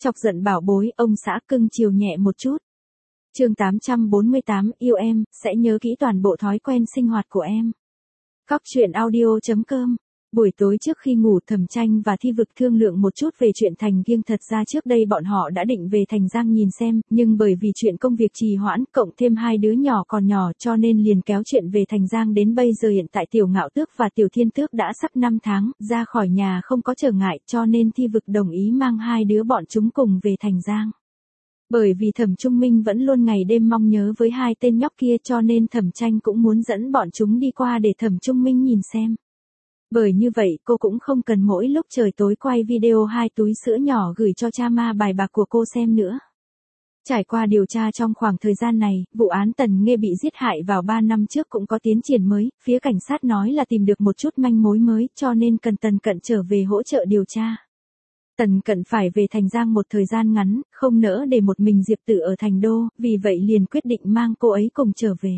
Chọc giận bảo bối, ông xã cưng chiều nhẹ một chút. Chương 848, yêu em, sẽ nhớ kỹ toàn bộ thói quen sinh hoạt của em. Cóc truyện audio.com. Buổi tối trước khi ngủ, Thẩm Tranh và Thi Vực thương lượng một chút về chuyện Thành Kiêng. Thật ra trước đây bọn họ đã định về Thành Giang nhìn xem, nhưng bởi vì chuyện công việc trì hoãn, cộng thêm hai đứa nhỏ còn nhỏ cho nên liền kéo chuyện về Thành Giang đến bây giờ. Hiện tại Tiểu Ngạo Tước và Tiểu Thiên Tước đã sắp 5 tháng, ra khỏi nhà không có trở ngại, cho nên Thi Vực đồng ý mang hai đứa bọn chúng cùng về Thành Giang. Bởi vì Thẩm Trung Minh vẫn luôn ngày đêm mong nhớ với hai tên nhóc kia, cho nên Thẩm Tranh cũng muốn dẫn bọn chúng đi qua để Thẩm Trung Minh nhìn xem. Bởi như vậy cô cũng không cần mỗi lúc trời tối quay video hai túi sữa nhỏ gửi cho cha ma bài bạc của cô xem nữa. Trải qua điều tra trong khoảng thời gian này, vụ án Tần Nghê bị giết hại vào 3 năm trước cũng có tiến triển mới, phía cảnh sát nói là tìm được một chút manh mối mới, cho nên cần Tần Cận trở về hỗ trợ điều tra. Tần Cận phải về Thành Giang một thời gian ngắn, không nỡ để một mình Diệp Tử ở Thành Đô, vì vậy liền quyết định mang cô ấy cùng trở về.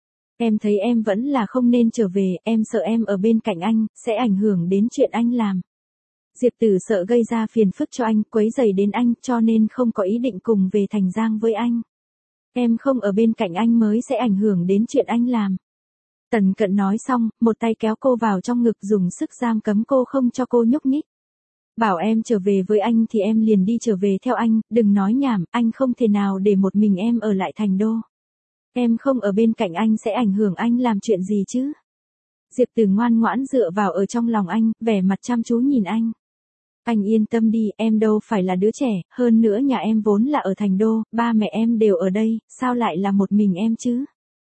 Em thấy em vẫn là không nên trở về, em sợ em ở bên cạnh anh, sẽ ảnh hưởng đến chuyện anh làm. Diệp Tử sợ gây ra phiền phức cho anh, quấy rầy đến anh, cho nên không có ý định cùng về Thành Giang với anh. Em không ở bên cạnh anh mới sẽ ảnh hưởng đến chuyện anh làm. Tần Cận nói xong, một tay kéo cô vào trong ngực, dùng sức giam cấm cô không cho cô nhúc nhích. Bảo em trở về với anh thì em liền đi trở về theo anh, đừng nói nhảm, anh không thể nào để một mình em ở lại Thành Đô. Em không ở bên cạnh anh sẽ ảnh hưởng anh làm chuyện gì chứ? Diệp Tử ngoan ngoãn dựa vào ở trong lòng anh, vẻ mặt chăm chú nhìn anh. Anh yên tâm đi, em đâu phải là đứa trẻ, hơn nữa nhà em vốn là ở Thành Đô, ba mẹ em đều ở đây, sao lại là một mình em chứ?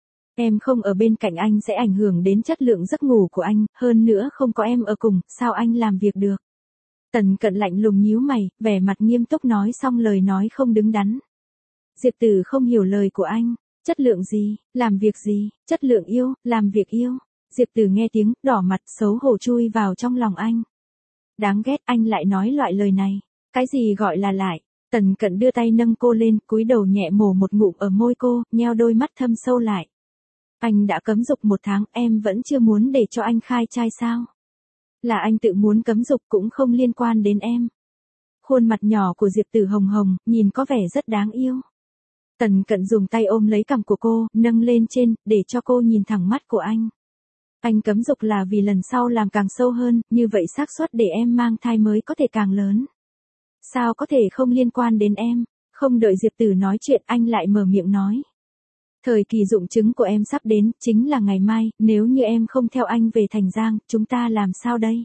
Em không ở bên cạnh anh sẽ ảnh hưởng đến chất lượng giấc ngủ của anh, hơn nữa không có em ở cùng, sao anh làm việc được? Tần Cận lạnh lùng nhíu mày, vẻ mặt nghiêm túc nói xong lời nói không đứng đắn. Diệp Tử không hiểu lời của anh. Chất lượng gì, làm việc gì, chất lượng yêu, làm việc yêu. Diệp Tử nghe tiếng, đỏ mặt, xấu hổ chui vào trong lòng anh. Đáng ghét, anh lại nói loại lời này. Cái gì gọi là lại? Tần Cận đưa tay nâng cô lên, cúi đầu nhẹ mổ một ngụm ở môi cô, nheo đôi mắt thâm sâu lại. Anh đã cấm dục 1 tháng, em vẫn chưa muốn để cho anh khai trai sao? Là anh tự muốn cấm dục, cũng không liên quan đến em. Khuôn mặt nhỏ của Diệp Tử hồng hồng, nhìn có vẻ rất đáng yêu. Tần Cận dùng tay ôm lấy cằm của cô, nâng lên trên, để cho cô nhìn thẳng mắt của anh. Anh cấm dục là vì lần sau làm càng sâu hơn, như vậy xác suất để em mang thai mới có thể càng lớn. Sao có thể không liên quan đến em? Không đợi Diệp Tử nói chuyện, anh lại mở miệng nói. Thời kỳ dụng trứng của em sắp đến, chính là ngày mai, nếu như em không theo anh về Thành Giang, chúng ta làm sao đây?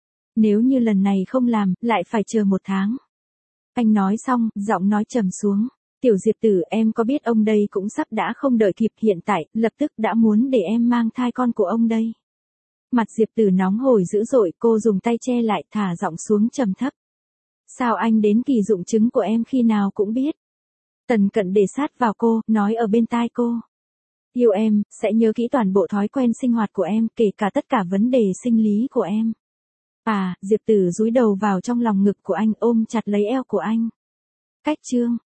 Nếu như lần này không làm, lại phải chờ 1 tháng. Anh nói xong, giọng nói trầm xuống. Tiểu Diệp Tử, em có biết ông đây cũng sắp đã không đợi kịp, hiện tại, lập tức đã muốn để em mang thai con của ông đây. Mặt Diệp Tử nóng hổi dữ dội, cô dùng tay che lại, thả giọng xuống trầm thấp. Sao anh đến kỳ dụng trứng của em khi nào cũng biết? Tần Cận để sát vào cô, nói ở bên tai cô. Yêu em, sẽ nhớ kỹ toàn bộ thói quen sinh hoạt của em, kể cả tất cả vấn đề sinh lý của em. À, Diệp Tử dúi đầu vào trong lòng ngực của anh, ôm chặt lấy eo của anh. Cách chương